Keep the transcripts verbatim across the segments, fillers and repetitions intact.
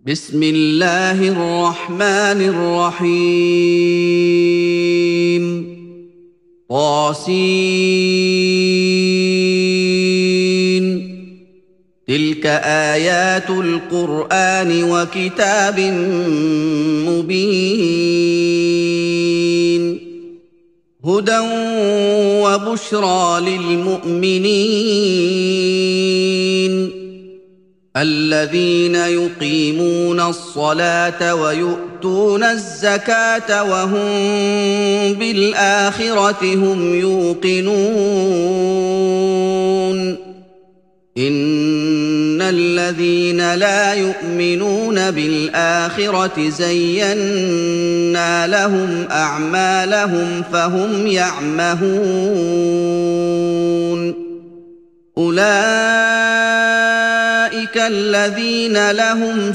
بسم الله الرحمن الرحيم طاسين تلك آيات القرآن وكتاب مبين هدى وبشرى للمؤمنين الذين يقيمون الصلاة ويؤتون الزكاة وهم بالآخرة هم يوقنون إن الذين لا يؤمنون بالآخرة زينا لهم أعمالهم فهم يعمهون أولئك الذين لهم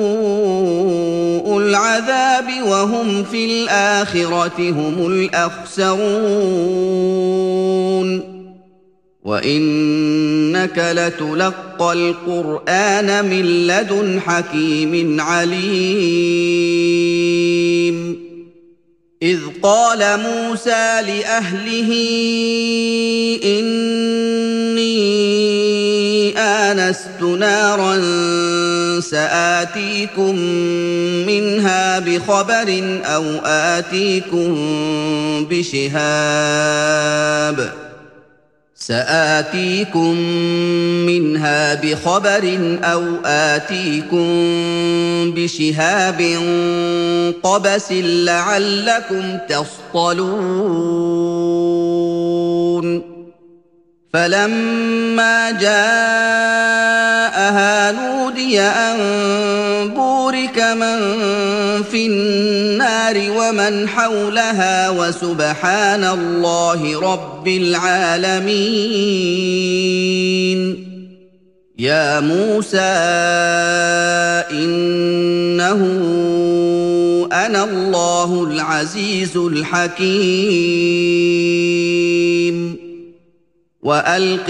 سوء العذاب وهم في الآخرة هم الأخسرون وإنك لتلقى القرآن من لدن حكيم عليم إذ قال موسى لأهله إني آنست نارا سآتيكم منها بخبر أو آتيكم بشهاب سآتيكم منها بخبر أو آتيكم بشهاب قبس لعلكم تصطلون فلما جاءها نودي أن بورك من في النار ومن حولها وسبحان الله رب العالمين يا موسى إنه أنا الله العزيز الحكيم وألق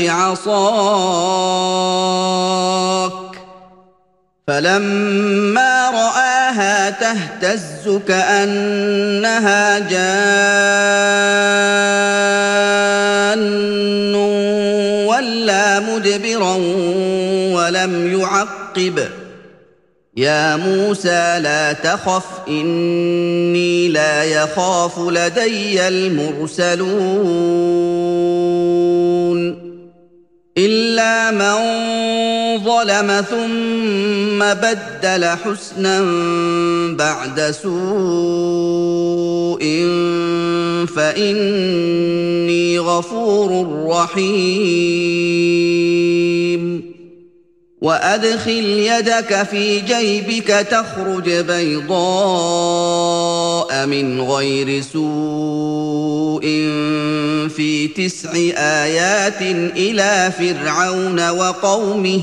عصاك فلما رآها تهتز كأنها جان ولا مدبرا ولم يعقب يا موسى لا تخف إني لا يخاف لدي المرسلون إلا من ظلم ثم بدل حسنا بعد سوء فإني غفور رحيم وأدخل يدك في جيبك تخرج بيضاء من غير سوء في تسع آيات إلى فرعون وقومه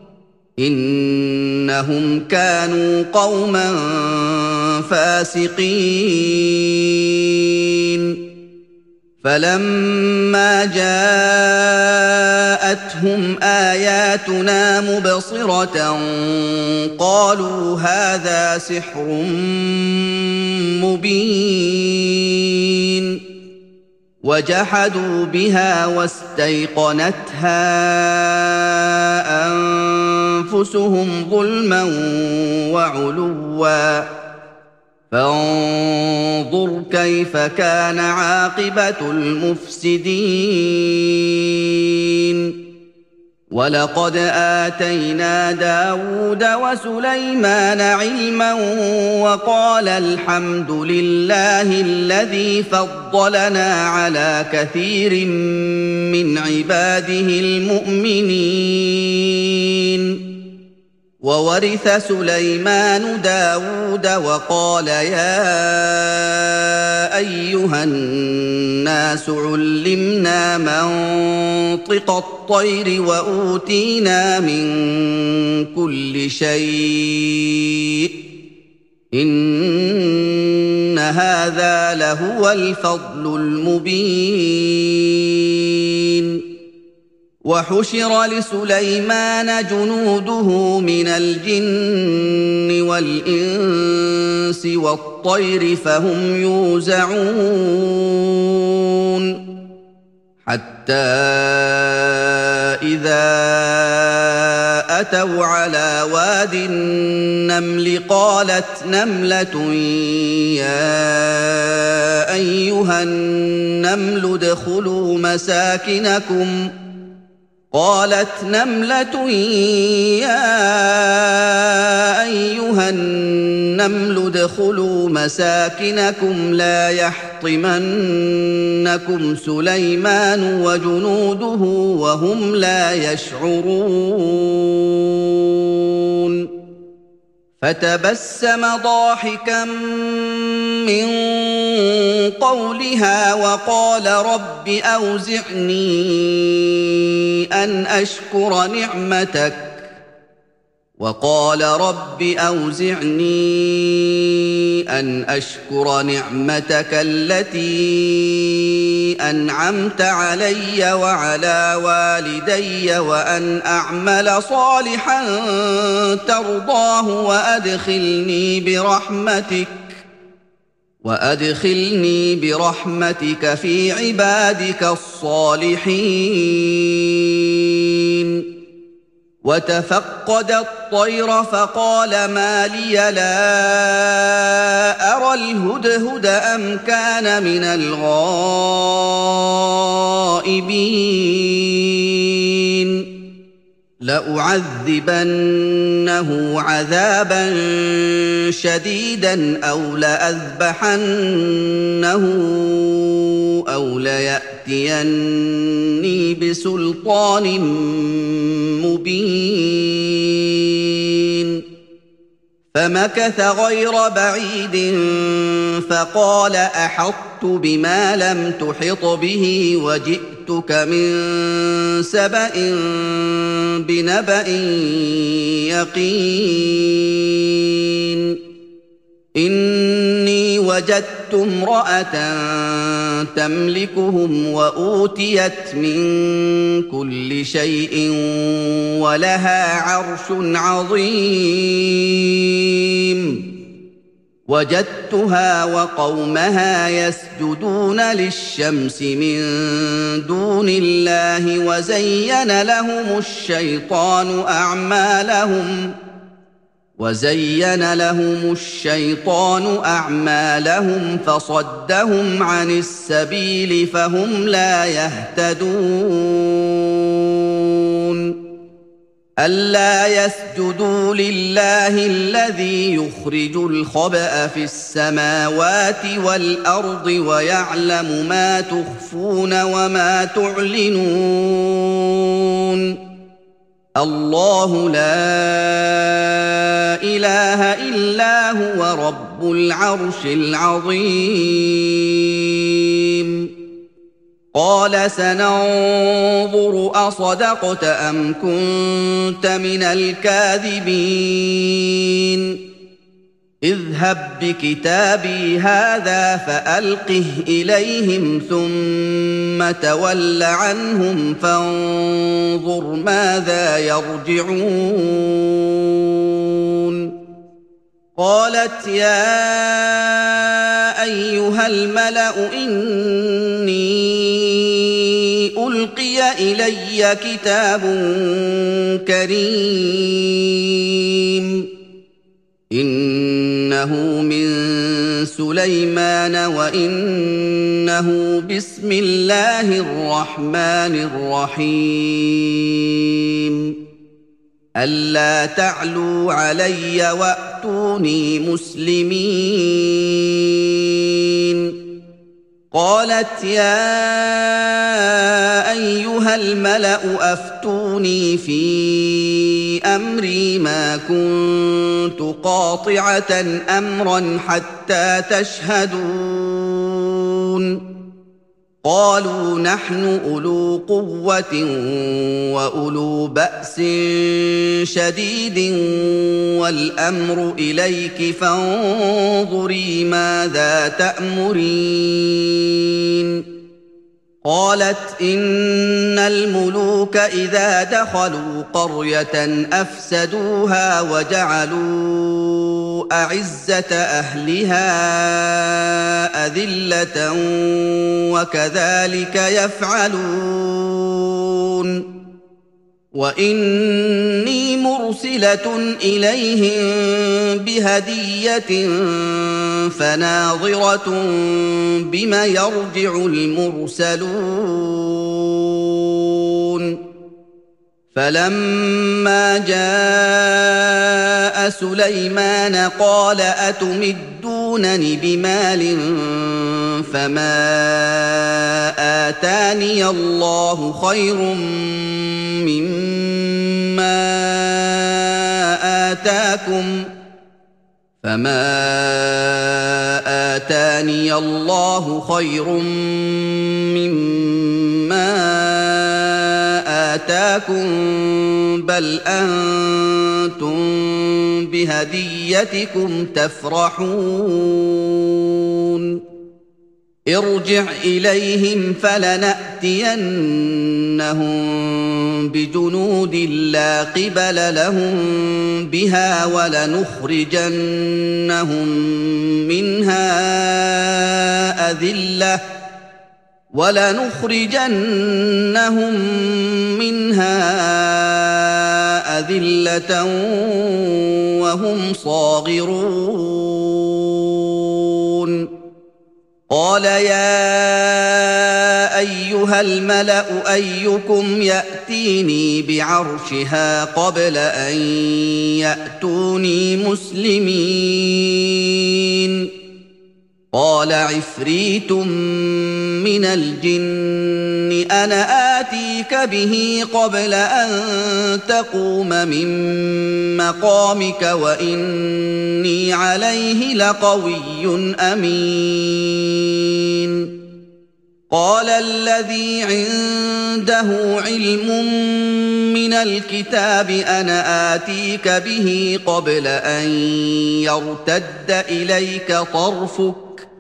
إنهم كانوا قوما فاسقين فلما جاءتهم آياتنا مبصرة قالوا هذا سحر مبين وجحدوا بها واستيقنتها أنفسهم ظلما وعلوا فانظر كيف كان عاقبة المفسدين ولقد آتينا داود وسليمان علما وقال الحمد لله الذي فضلنا على كثير من عباده المؤمنين وورث سليمان داود وقال يا أيها الناس علمنا منطق الطير وأوتينا من كل شيء إن هذا لهو الفضل المبين وحشر لسليمان جنوده من الجن والإنس والطير فهم يوزعون حتى إذا أتوا على واد النمل قالت نملة يا أيها النمل ادخلوا مساكنكم قالت نملة يا أيها النمل ادخلوا مساكنكم لا يحطمنكم سليمان وجنوده وهم لا يشعرون فتبسم ضاحكا من قولها وقال رب أوزعني أن أشكر نعمتك وقال رب أوزعني أن أشكر نعمتك التي أنعمت علي وعلى والدي وأن أعمل صالحا ترضاه وأدخلني برحمتك وأدخلني برحمتك في عبادك الصالحين وتفقد الطير فقال ما لي لا أرى الهدهد أم كان من الغائبين لأعذبنه عذابا شديدا أو لأذبحنه أو ليأتيني بسلطان مبين فمكث غير بعيد فقال أحطت بما لم تحط به وجئتك من سبأ بنبأ يقين إني وجدت امرأة تملكهم وأوتيت من كل شيء ولها عرش عظيم وجدتها وقومها يسجدون للشمس من دون الله وزين لهم الشيطان أعمالهم وزين لهم الشيطان أعمالهم فصدهم عن السبيل فهم لا يهتدون ألا يسجدوا لله الذي يخرج الخبأ في السماوات والأرض ويعلم ما تخفون وما تعلنون الله لا إله إلا هو رب العرش العظيم قال سننظر أصدقت أم كنت من الكاذبين اذهب بكتابي هذا فألقه إليهم ثم تول عنهم فانظر ماذا يرجعون قالت يا أيها الملأ إني ألقي إلي كتاب كريم إنه من سليمان وإنه بسم الله الرحمن الرحيم ألا تعلوا علي وأتوني مسلمين قالت يا أيها الملأ أفتوني في أمري ما كنت قاطعة أمرا حتى تشهدون قالوا نحن أولو قوة وأولو بأس شديد والأمر إليك فانظري ماذا تأمرين قالت إن الملوك إذا دخلوا قرية أفسدوها وجعلوا أعزة أهلها أذلة وكذلك يفعلون وإني مرسلة إليهم بهدية فناظرة بما يرجع المرسلون فلما جاء سليمان قال أتمدونني بمال فما آتاني الله خير مما آتاكم فما آتاني الله خير مما آتاكم بل أنتم بهديتكم تفرحون ارجع إليهم فلنأتينهم بجنود لا قبل لهم بها ولنخرجنهم منها أذلة ولنخرجنهم منها أذلة وهم صاغرون قال يا أيها الملأ أيكم يأتيني بعرشها قبل أن يأتوني مسلمين قال عفريت من الجن أنا آتيك به قبل أن تقوم من مقامك وإني عليه لقوي أمين قال الذي عنده علم من الكتاب أنا آتيك به قبل أن يرتد إليك طرفك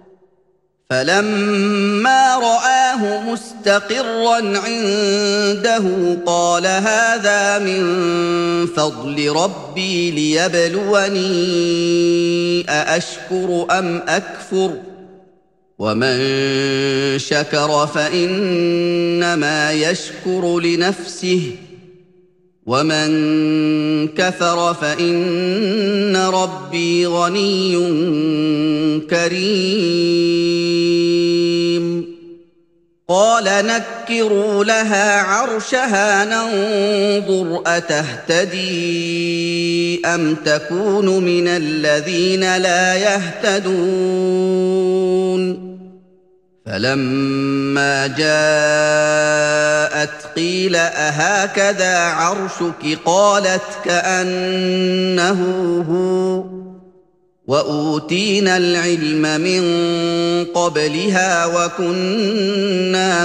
فلما رآه مستقرا عنده قال هذا من فضل ربي ليبلوني أأشكر أم أكفر ومن شكر فإنما يشكر لنفسه ومن كفر فإن ربي غني كريم قال نكروا لها عرشها ننظر أتهتدي أم تكون من الذين لا يهتدون فلما جاءت قيل أهكذا عرشك قالت كأنه هو وأوتينا العلم من قبلها وكنا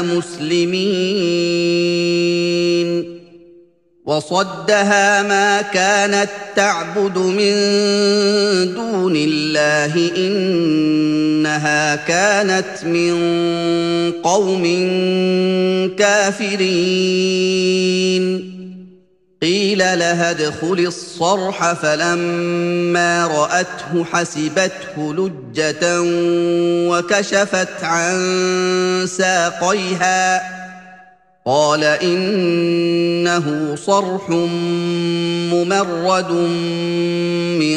مسلمين وصدها ما كانت تعبد من دون الله إنها كانت من قوم كافرين قيل لها ادخل الصرح فلما رأته حسبته لجة وكشفت عن ساقيها قال إنه صرح ممرد من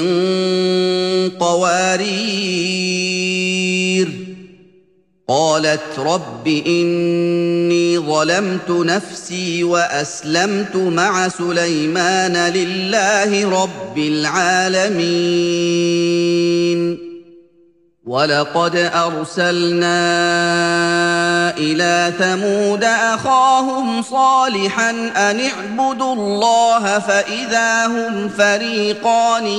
قوارير قالت رب إني ظلمت نفسي وأسلمت مع سليمان لله رب العالمين ولقد أرسلنا إلى ثمود أخاهم صالحا أن اعبدوا الله فإذا هم فريقان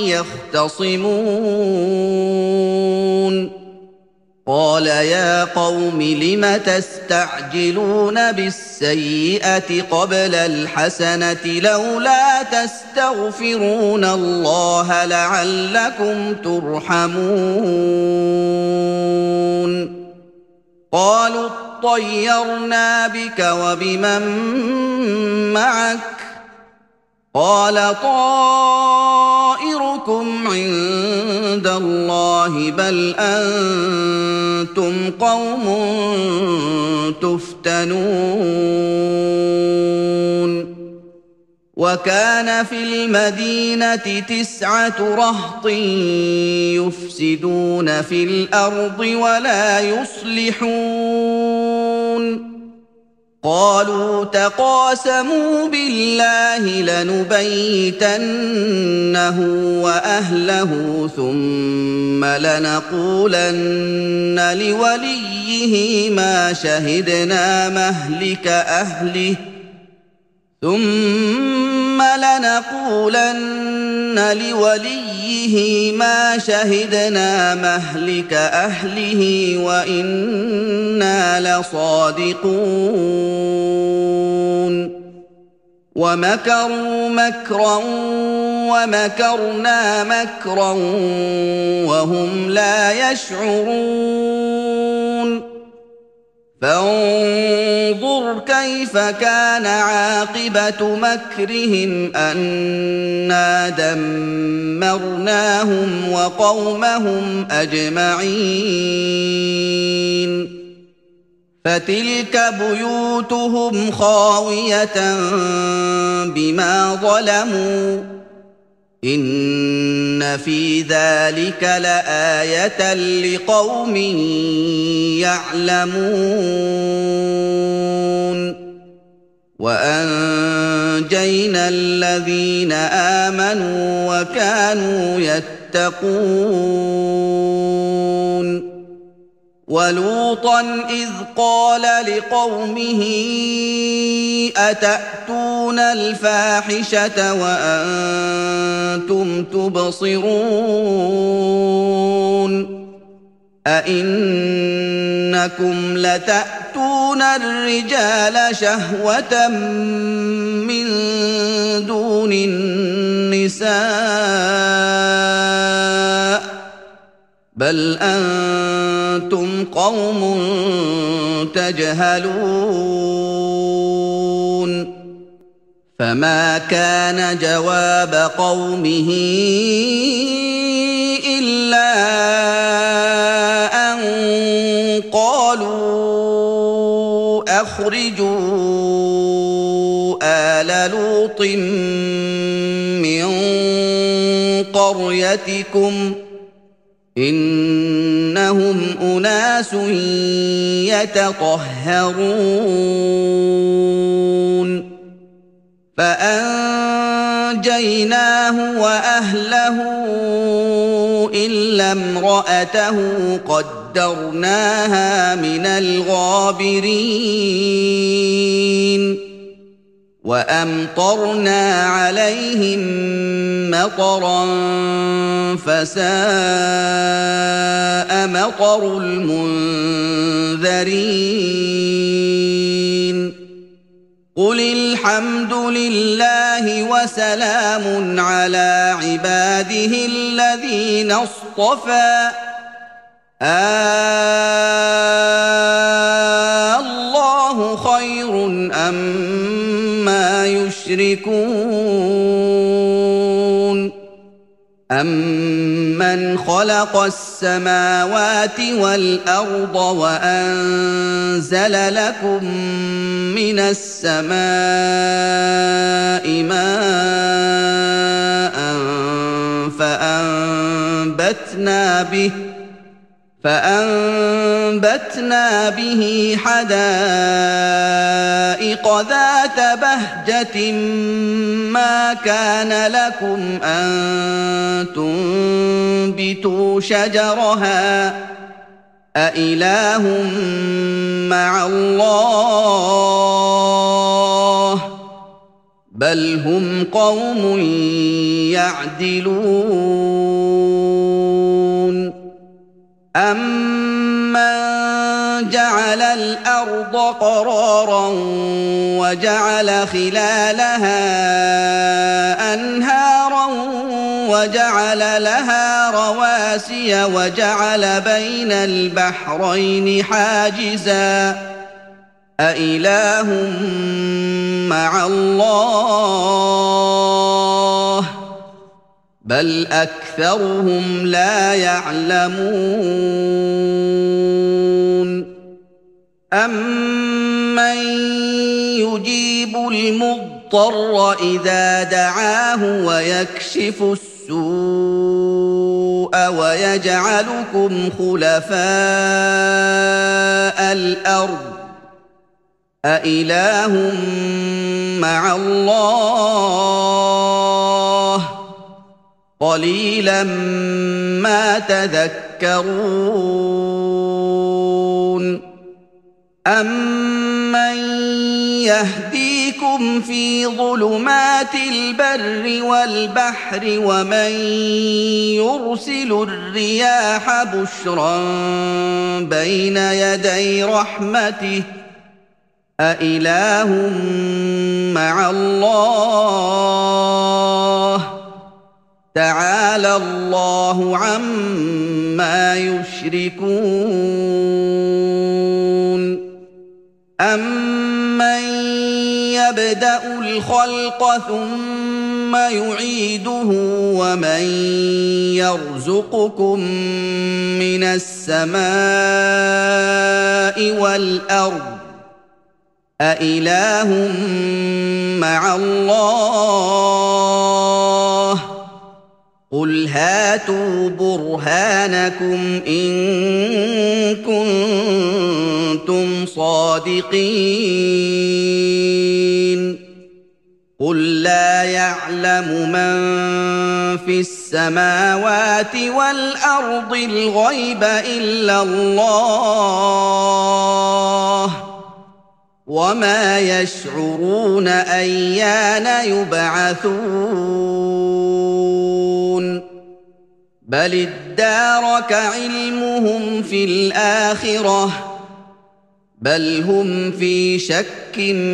يختصمون قال يا قوم لم تستعجلون بالسيئة قبل الحسنة لولا تستغفرون الله لعلكم ترحمون قالوا اطيرنا بك وبمن معك قال طائركم عند الله بل أنتم قوم تفتنون وكان في المدينة تسعة رهط يفسدون في الأرض ولا يصلحون قالوا تقاسموا بالله لنبيتنه وأهله ثم لنقولن لوليه ما شهدنا مهلك أهله ثم لنقولن لوليه ما شهدنا مهلك أهله وإنا لصادقون ومكروا مكرا ومكرنا مكرا وهم لا يشعرون فانظر كيف كان عاقبة مكرهم أنا دمرناهم وقومهم أجمعين فتلك بيوتهم خاوية بما ظلموا إن في ذلك لآية لقوم يعلمون وأنجينا الذين آمنوا وكانوا يتقون ولوطا إذ قال لقومه أتأتون الفاحشة وأنتم تبصرون أئنكم لتأتون الرجال شهوة من دون النساء بل أنتم قوم تجهلون فما كان جواب قومه إلا أن قالوا أخرجوا آل لوط من قريتكم إنهم أناس يتطهرون فأنجيناه وأهله إلا امرأته قدرناها من الغابرين وأمطرنا عليهم مطرا فساء مطر المنذرين قل الحمد لله وسلام على عباده الذين اصطفى الله خير أما يشركون أمن خلق السماوات والأرض وأنزل لكم من السماء ماء فأنبتنا به فأنبتنا به حدائق ذات بهجة ما كان لكم أن تنبتوا شجرها أإله مع الله بل هم قوم يعدلون أَمَّنْ جَعَلَ الْأَرْضَ قَرَارًا وَجَعَلَ خِلَالَهَا أَنْهَارًا وجعل لها رواسي وجعل بين البحرين حاجزا أإله مع الله بل أكثرهم لا يعلمون أمن يجيب المضطر إذا دعاه ويكشف السوء ويجعلكم خلفاء الأرض أإله مع الله قليلا ما تذكرون أمن يهديكم في ظلمات البر والبحر ومن يرسل الرياح بشرا بين يدي رحمته أإله مع الله تعالى الله عما يشركون أمن يبدأ الخلق ثم يعيده ومن يرزقكم من السماء والأرض أإله مع الله قل هاتوا برهانكم إن كنتم صادقين قل لا يعلم من في السماوات والأرض الغيب إلا الله وما يشعرون أيان يبعثون بل ادارك علمهم في الآخرة بل هم في شك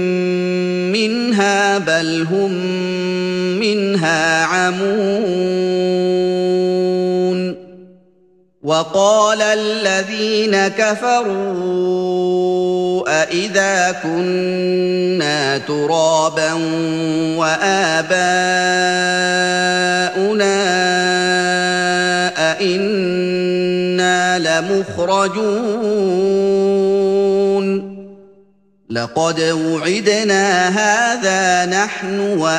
منها بل هم منها عمون وقال الذين كفروا أإذا كنا ترابا وآباؤنا أإنا لمخرجون لقد وعدنا هذا نحن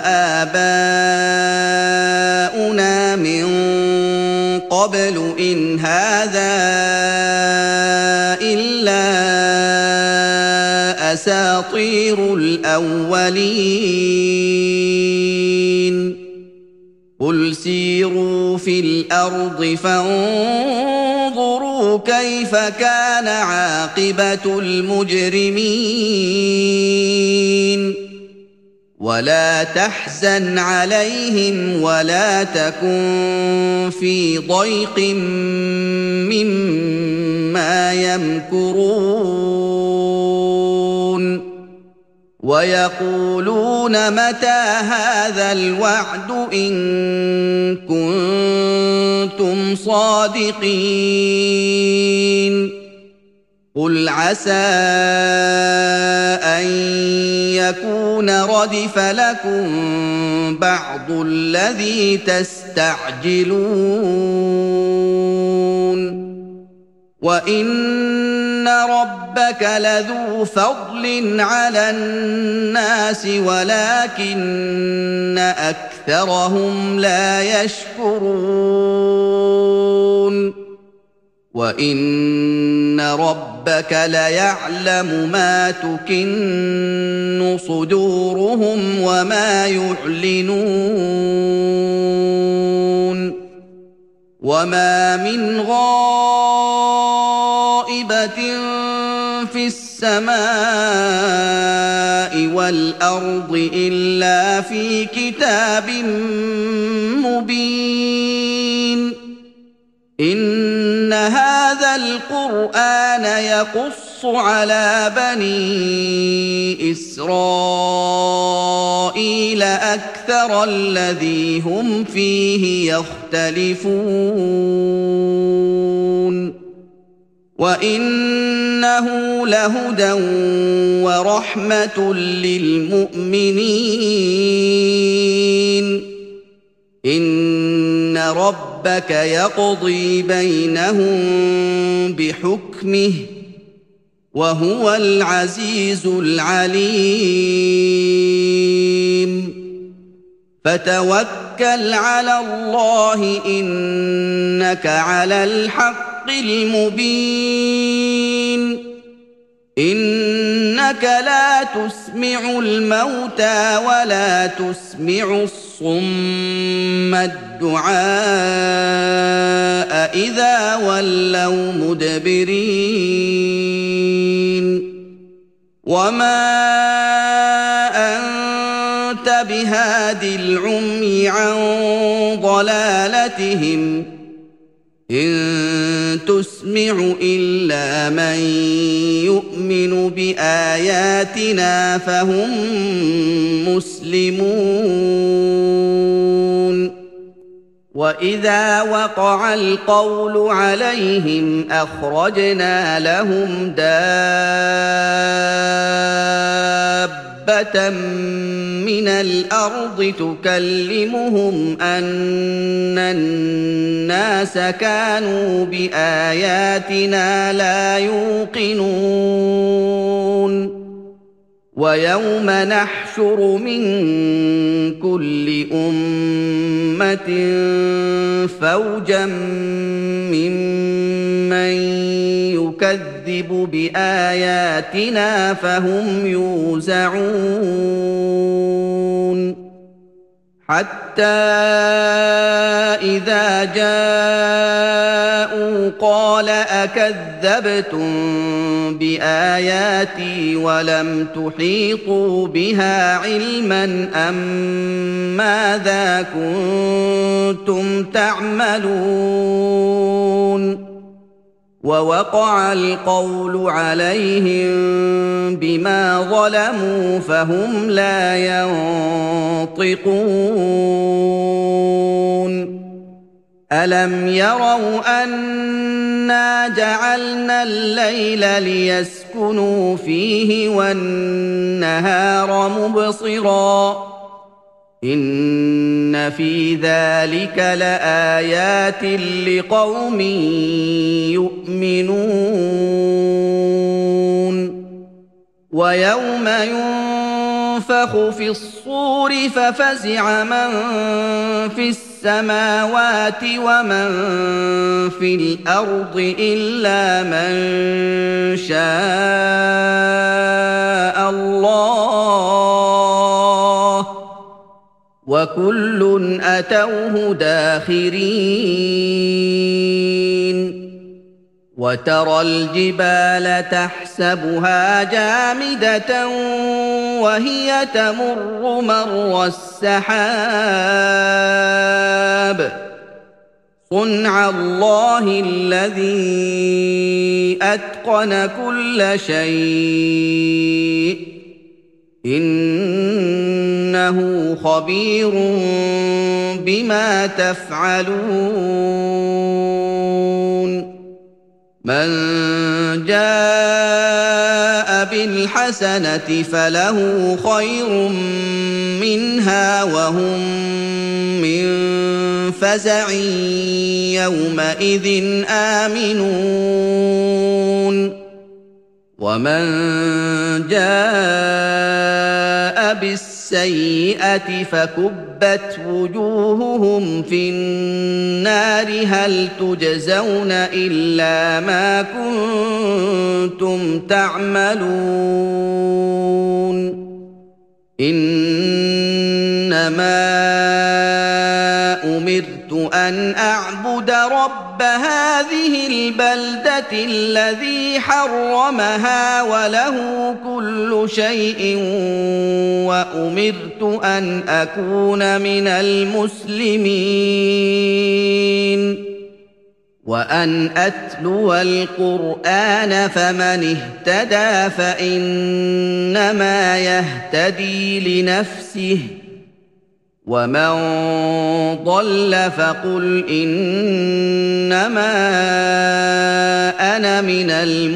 وآباؤنا من قبل إن هذا إلا أساطير الأولين قل سيروا في الأرض فانظروا كيف كان عاقبة المجرمين ولا تحزن عليهم ولا تكن في ضيق مما يمكرون ويقولون متى هذا الوعد إن كنتم صادقين قل عسى أن يكون ردف لكم بعض الذي تستعجلون وإن ربك لذو فضل على الناس ولكن أكثرهم لا يشكرون وإن ربك ليعلم ما تكن صدورهم وما يعلنون وما من غائبة في السماء والأرض إلا في كتاب مبين إن هذا القرآن يقص على بني إسرائيل أكثر الذي هم فيه يختلفون وإنه لهدى ورحمة للمؤمنين إن ربك يقضي بينهم بحكمه وهو العزيز العليم فتوكل على الله إنك على الحق المبين إنك لا تسمع الموتى ولا تسمع الصم الدعاء إذا ولوا مدبرين وما أنت بهاد العمي عن ضلالتهم إن تسمع إلا من يؤمن بآياتنا فهم مسلمون وإذا وقع القول عليهم أخرجنا لهم دابة من الأرض تكلمهم أن الناس كانوا بآياتنا لا يوقنون ويوم نحشر من كل أمة فوجا ممن يكذب بآياتنا فهم يوزعون حتى إذا جاءوا قال أكذبتم بآياتي ولم تحيطوا بها علما أم ماذا كنتم تعملون ووقع القول عليهم بما ظلموا فهم لا ينطقون ألم يروا أنا جعلنا الليل ليسكنوا فيه والنهار مبصرا إن في ذلك لآيات لقوم يؤمنون ويوم ينفخ في الصور ففزع من في السماوات ومن في الأرض إلا من شاء الله وكل أتوه داخرين وترى الجبال تحسبها جامدة وهي تمر مر السحاب صنع الله الذي أتقن كل شيء إنه خبير بما تفعلون من جاء بالحسنة فله خير منها وهم من فزع يومئذ آمنون ومن جاء بالسيئة فكبت وجوههم في النار هل تجزون إلا ما كنتم تعملون إنما أمرت أن أعبد رب هذه البلدة الذي حرمها وله كل شيء وأمرت أن أكون من المسلمين وأن أتلو القرآن فمن اهتدى فإنما يهتدي لنفسه ومن ضل فقل إنما أنا من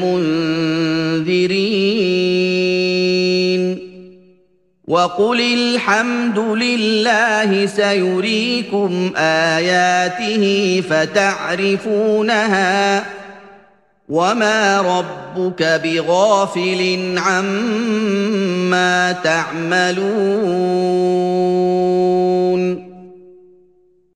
المنذرين وقل الحمد لله سيريكم آياته فتعرفونها وما ربك بغافل عما تعملون